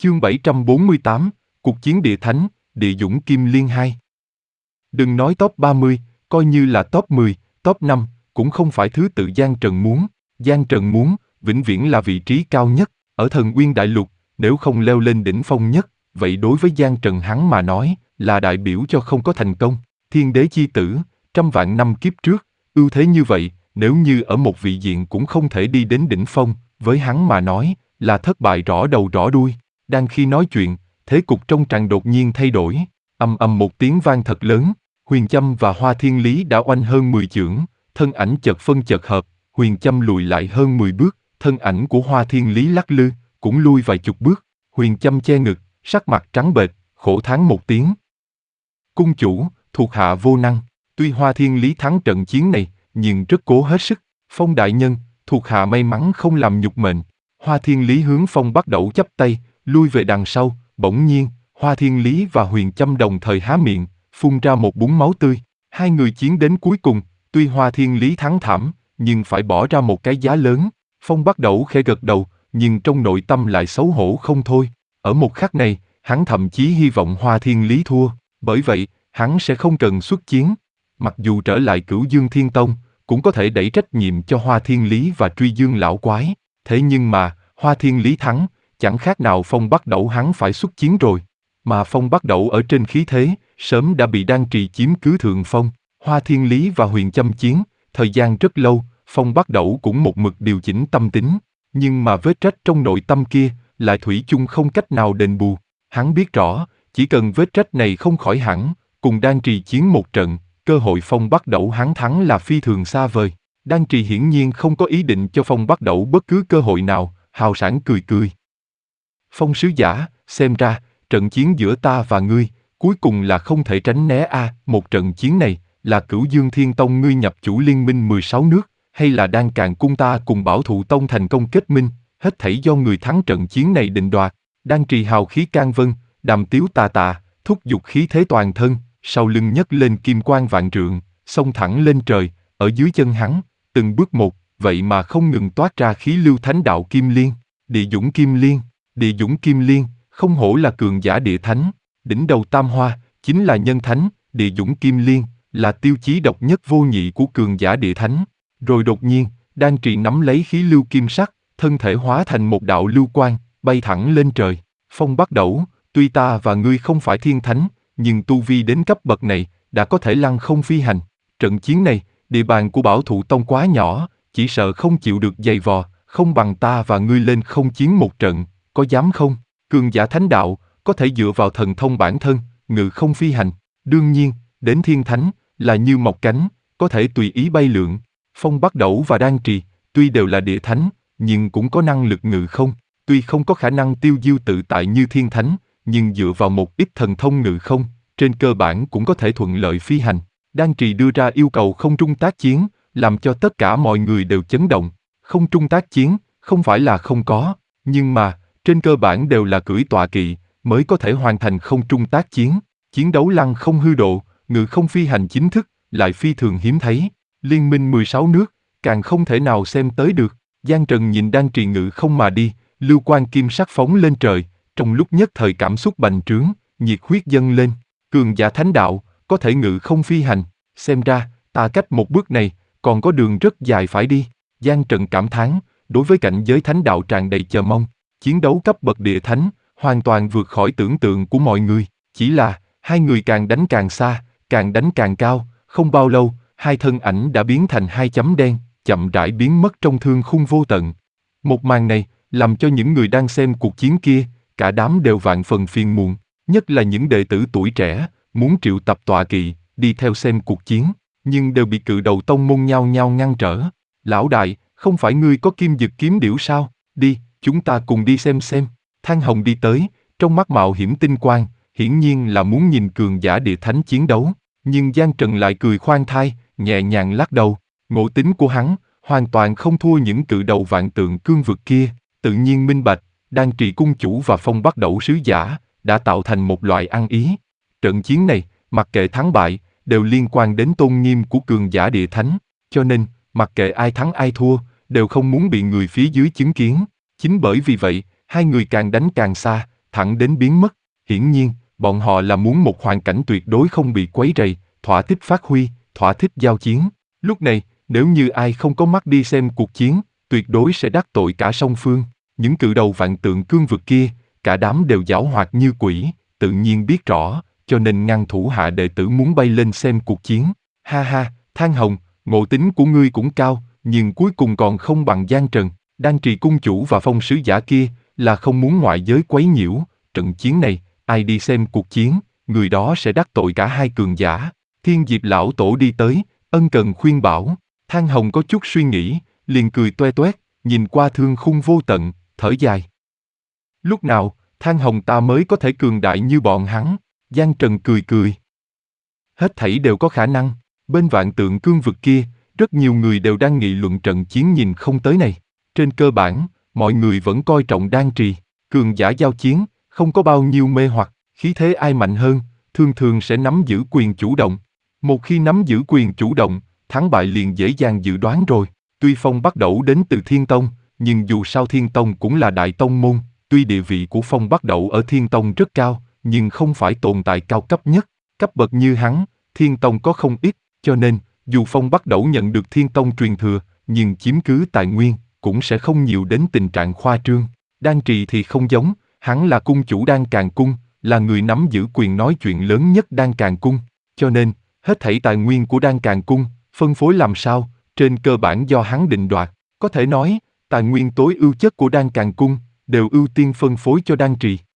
Chương 748, Cuộc chiến địa thánh, địa dũng Kim Liên 2. Đừng nói top 30, coi như là top 10, top 5, cũng không phải thứ tự Giang Trần muốn. Giang Trần muốn, vĩnh viễn là vị trí cao nhất, ở Thần Nguyên Đại Lục, nếu không leo lên đỉnh phong nhất, vậy đối với Giang Trần hắn mà nói, là đại biểu cho không có thành công. Thiên đế chi tử, trăm vạn năm kiếp trước, ưu thế như vậy, nếu như ở một vị diện cũng không thể đi đến đỉnh phong, với hắn mà nói, là thất bại rõ đầu rõ đuôi. Đang khi nói chuyện, thế cục trong tràng đột nhiên thay đổi, ầm ầm một tiếng vang thật lớn, Huyền Châm và Hoa Thiên Lý đã oanh hơn 10 chưởng, thân ảnh chợt phân chợt hợp, Huyền Châm lùi lại hơn 10 bước, thân ảnh của Hoa Thiên Lý lắc lư, cũng lui vài chục bước, Huyền Châm che ngực, sắc mặt trắng bệch, khổ thán một tiếng. Cung chủ, thuộc hạ vô năng, tuy Hoa Thiên Lý thắng trận chiến này, nhưng rất cố hết sức. Phong đại nhân, thuộc hạ may mắn không làm nhục mệnh. Hoa Thiên Lý hướng Phong Bắt Đẩu chắp tay, lui về đằng sau. Bỗng nhiên, Hoa Thiên Lý và Huyền Châm đồng thời há miệng, phun ra một búng máu tươi. Hai người chiến đến cuối cùng, tuy Hoa Thiên Lý thắng thảm, nhưng phải bỏ ra một cái giá lớn. Phong Bắt Đẩu khẽ gật đầu, nhưng trong nội tâm lại xấu hổ không thôi. Ở một khắc này, hắn thậm chí hy vọng Hoa Thiên Lý thua, bởi vậy, hắn sẽ không cần xuất chiến. Mặc dù trở lại Cửu Dương Thiên Tông, cũng có thể đẩy trách nhiệm cho Hoa Thiên Lý và Truy Dương lão quái. Thế nhưng mà, Hoa Thiên Lý thắng, chẳng khác nào Phong Bắt Đẩu hắn phải xuất chiến rồi. Mà Phong Bắt Đẩu ở trên khí thế, sớm đã bị Đan Trì chiếm cứ thượng phong. Hoa Thiên Lý và Huyền Châm chiến, thời gian rất lâu, Phong Bắt Đẩu cũng một mực điều chỉnh tâm tính. Nhưng mà vết rách trong nội tâm kia, lại thủy chung không cách nào đền bù. Hắn biết rõ, chỉ cần vết rách này không khỏi hẳn, cùng Đan Trì chiến một trận, cơ hội Phong Bắt Đẩu hắn thắng là phi thường xa vời. Đan Trì hiển nhiên không có ý định cho Phong Bắt Đẩu bất cứ cơ hội nào, hào sảng cười cười. Phong sứ giả, xem ra, trận chiến giữa ta và ngươi, cuối cùng là không thể tránh né a. Một trận chiến này, là Cửu Dương Thiên Tông ngươi nhập chủ liên minh 16 nước, hay là Đan Càn cung ta cùng Bảo Thụ Tông thành công kết minh, hết thảy do người thắng trận chiến này định đoạt. Đan Trì hào khí can vân, đàm tiếu tà tà, thúc giục khí thế toàn thân, sau lưng nhấc lên kim quang vạn trượng, xông thẳng lên trời, ở dưới chân hắn, từng bước một, vậy mà không ngừng toát ra khí lưu thánh đạo Kim Liên, địa dũng Kim Liên, địa dũng Kim Liên, không hổ là cường giả địa thánh, đỉnh đầu tam hoa, chính là nhân thánh, địa dũng Kim Liên, là tiêu chí độc nhất vô nhị của cường giả địa thánh. Rồi đột nhiên, Đan Trì nắm lấy khí lưu kim sắc, thân thể hóa thành một đạo lưu quang, bay thẳng lên trời. Phong Bắt Đẩu, tuy ta và ngươi không phải thiên thánh, nhưng tu vi đến cấp bậc này, đã có thể lăng không phi hành. Trận chiến này, địa bàn của Bảo Thụ Tông quá nhỏ, chỉ sợ không chịu được giày vò, không bằng ta và ngươi lên không chiến một trận, có dám không? Cường giả thánh đạo, có thể dựa vào thần thông bản thân, ngự không phi hành. Đương nhiên, đến thiên thánh, là như mọc cánh, có thể tùy ý bay lượn. Phong Bắt Đẩu và Đan Trì, tuy đều là địa thánh, nhưng cũng có năng lực ngự không. Tuy không có khả năng tiêu diêu tự tại như thiên thánh, nhưng dựa vào một ít thần thông ngự không, trên cơ bản cũng có thể thuận lợi phi hành. Đan Trì đưa ra yêu cầu không trung tác chiến, làm cho tất cả mọi người đều chấn động. Không trung tác chiến, không phải là không có, nhưng mà, trên cơ bản đều là cưỡi tọa kỵ, mới có thể hoàn thành không trung tác chiến. Chiến đấu lăng không hư độ, ngự không phi hành chính thức, lại phi thường hiếm thấy. Liên minh 16 nước, càng không thể nào xem tới được. Giang Trần nhìn Đan Trì ngự không mà đi, lưu quang kim sắc phóng lên trời, trong lúc nhất thời cảm xúc bành trướng, nhiệt huyết dâng lên. Cường giả thánh đạo, có thể ngự không phi hành, xem ra, ta cách một bước này, còn có đường rất dài phải đi. Giang Trần cảm thán, đối với cảnh giới thánh đạo tràn đầy chờ mong. Chiến đấu cấp bậc địa thánh, hoàn toàn vượt khỏi tưởng tượng của mọi người. Chỉ là, hai người càng đánh càng xa, càng đánh càng cao, không bao lâu, hai thân ảnh đã biến thành hai chấm đen, chậm rãi biến mất trong thương khung vô tận. Một màn này, làm cho những người đang xem cuộc chiến kia, cả đám đều vạn phần phiền muộn, nhất là những đệ tử tuổi trẻ, muốn triệu tập tọa kỵ, đi theo xem cuộc chiến, nhưng đều bị cự đầu tông môn nhao nhao ngăn trở. Lão đại, không phải ngươi có kim dực kiếm điểu sao? Đi, chúng ta cùng đi xem. Thang Hồng đi tới, trong mắt mạo hiểm tinh quang, hiển nhiên là muốn nhìn cường giả địa thánh chiến đấu, nhưng Giang Trần lại cười khoan thai, nhẹ nhàng lắc đầu. Ngộ tính của hắn, hoàn toàn không thua những cự đầu vạn tượng cương vực kia, tự nhiên minh bạch, Đan Trì cung chủ và Phong Bắt Đẩu sứ giả, đã tạo thành một loại ăn ý. Trận chiến này, mặc kệ thắng bại, đều liên quan đến tôn nghiêm của cường giả địa thánh, cho nên, mặc kệ ai thắng ai thua, đều không muốn bị người phía dưới chứng kiến. Chính bởi vì vậy, hai người càng đánh càng xa, thẳng đến biến mất. Hiển nhiên, bọn họ là muốn một hoàn cảnh tuyệt đối không bị quấy rầy, thỏa thích phát huy, thỏa thích giao chiến. Lúc này, nếu như ai không có mắt đi xem cuộc chiến, tuyệt đối sẽ đắc tội cả song phương. Những cự đầu vạn tượng cương vực kia, cả đám đều giảo hoạt như quỷ, tự nhiên biết rõ, cho nên ngăn thủ hạ đệ tử muốn bay lên xem cuộc chiến. Ha ha, Thang Hồng, ngộ tính của ngươi cũng cao, nhưng cuối cùng còn không bằng Giang Trần. Đan Trì cung chủ và phong sứ giả kia là không muốn ngoại giới quấy nhiễu, trận chiến này, ai đi xem cuộc chiến, người đó sẽ đắc tội cả hai cường giả. Thiên Diệp lão tổ đi tới, ân cần khuyên bảo. Thang Hồng có chút suy nghĩ, liền cười toe toét, nhìn qua thương khung vô tận, thở dài. Lúc nào, Thang Hồng ta mới có thể cường đại như bọn hắn? Giang Trần cười cười. Hết thảy đều có khả năng. Bên vạn tượng cương vực kia, rất nhiều người đều đang nghị luận trận chiến nhìn không tới này. Trên cơ bản, mọi người vẫn coi trọng Đan Trì. Cường giả giao chiến, không có bao nhiêu mê hoặc, khí thế ai mạnh hơn, thường thường sẽ nắm giữ quyền chủ động. Một khi nắm giữ quyền chủ động, thắng bại liền dễ dàng dự đoán rồi. Tuy Phong Bắc Đẩu đến từ Thiên Tông, nhưng dù sao Thiên Tông cũng là đại tông môn, tuy địa vị của Phong Bắc Đẩu ở Thiên Tông rất cao, nhưng không phải tồn tại cao cấp nhất. Cấp bậc như hắn, Thiên Tông có không ít, cho nên, dù Phong Bắc Đẩu nhận được Thiên Tông truyền thừa, nhưng chiếm cứ tài nguyên, cũng sẽ không nhiều đến tình trạng khoa trương. Đan Trì thì không giống, hắn là cung chủ Đan Càn Cung, là người nắm giữ quyền nói chuyện lớn nhất Đan Càn Cung, cho nên, hết thảy tài nguyên của Đan Càn Cung, phân phối làm sao, trên cơ bản do hắn định đoạt. Có thể nói, tài nguyên tối ưu chất của Đan Càn Cung, đều ưu tiên phân phối cho Đan Trì.